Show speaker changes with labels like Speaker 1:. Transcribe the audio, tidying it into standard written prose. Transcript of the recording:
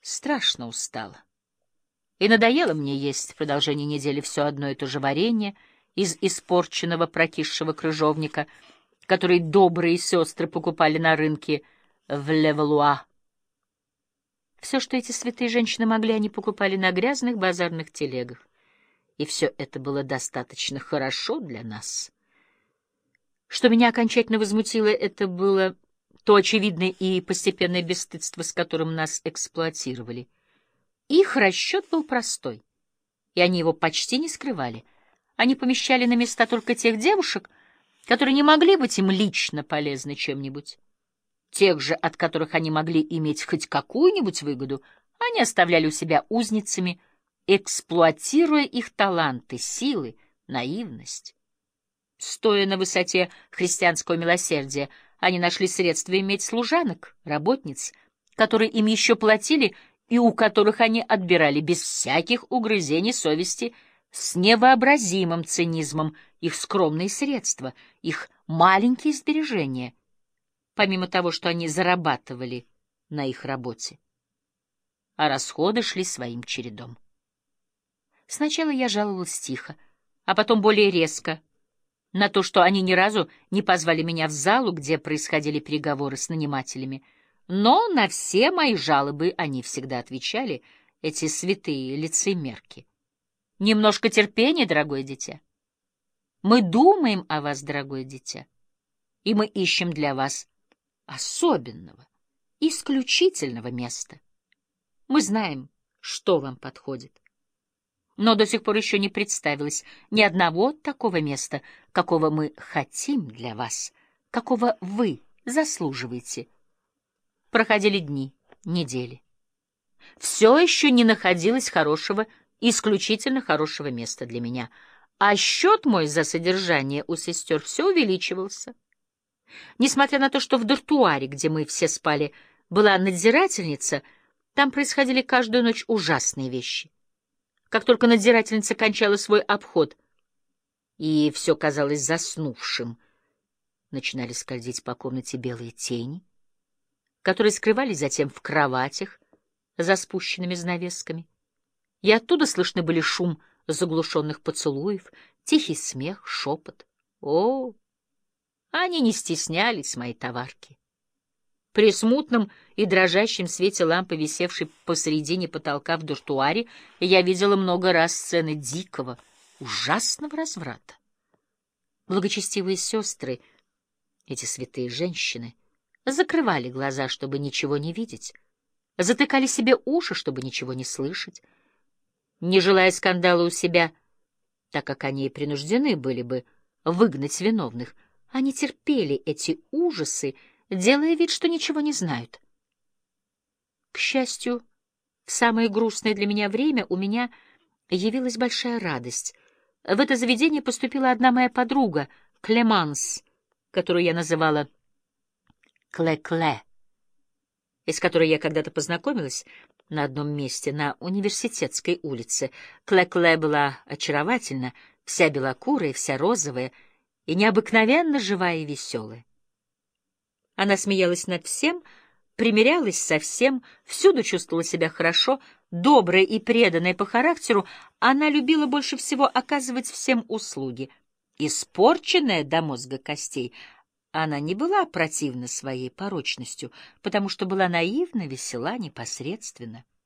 Speaker 1: страшно устала. И надоело мне есть в продолжении недели все одно и то же варенье из испорченного прокисшего крыжовника, который добрые сестры покупали на рынке в Левалуа. Все, что эти святые женщины могли, они покупали на грязных базарных телегах. И все это было достаточно хорошо для нас. Что меня окончательно возмутило, это было то очевидное и постепенное бесстыдство, с которым нас эксплуатировали. Их расчет был простой, и они его почти не скрывали. Они помещали на места только тех девушек, которые не могли быть им лично полезны чем-нибудь. Тех же, от которых они могли иметь хоть какую-нибудь выгоду, они оставляли у себя узницами, эксплуатируя их таланты, силы, наивность. Стоя на высоте христианского милосердия, они нашли средства иметь служанок, работниц, которые им еще платили и у которых они отбирали без всяких угрызений совести с невообразимым цинизмом их скромные средства, их маленькие сбережения, помимо того, что они зарабатывали на их работе. А расходы шли своим чередом. Сначала я жаловалась тихо, а потом более резко на то, что они ни разу не позвали меня в залу, где происходили переговоры с нанимателями. Но на все мои жалобы они всегда отвечали, эти святые лицемерки. Немножко терпения, дорогое дитя. Мы думаем о вас, дорогое дитя, и мы ищем для вас особенного, исключительного места. Мы знаем, что вам подходит. Но до сих пор еще не представилось ни одного такого места, какого мы хотим для вас, какого вы заслуживаете. Проходили дни, недели. Все еще не находилось хорошего, исключительно хорошего места для меня, а счет мой за содержание у сестер все увеличивался. Несмотря на то, что в дартуаре, где мы все спали, была надзирательница, там происходили каждую ночь ужасные вещи. Как только надзирательница кончала свой обход, и все казалось заснувшим, начинали скользить по комнате белые тени, которые скрывались затем в кроватях за спущенными занавесками. И оттуда слышны были шум заглушенных поцелуев, тихий смех, шепот. О, они не стеснялись, мои товарки. При смутном и дрожащем свете лампы, висевшей посредине потолка в дартуаре, я видела много раз сцены дикого, ужасного разврата. Благочестивые сестры, эти святые женщины, закрывали глаза, чтобы ничего не видеть, затыкали себе уши, чтобы ничего не слышать. Не желая скандала у себя, так как они и принуждены были бы выгнать виновных, они терпели эти ужасы, делая вид, что ничего не знают. К счастью, в самое грустное для меня время у меня явилась большая радость. В это заведение поступила одна моя подруга, Клеманс, которую я называла Кле-Кле, и с которой я когда-то познакомилась на одном месте на Университетской улице. Кле-Кле была очаровательна, вся белокурая, вся розовая и необыкновенно живая и веселая. Она смеялась над всем, примирялась со всем, всюду чувствовала себя хорошо, добрая и преданная по характеру, она любила больше всего оказывать всем услуги. Испорченная до мозга костей, она не была противна своей порочностью, потому что была наивна, весела, непосредственна.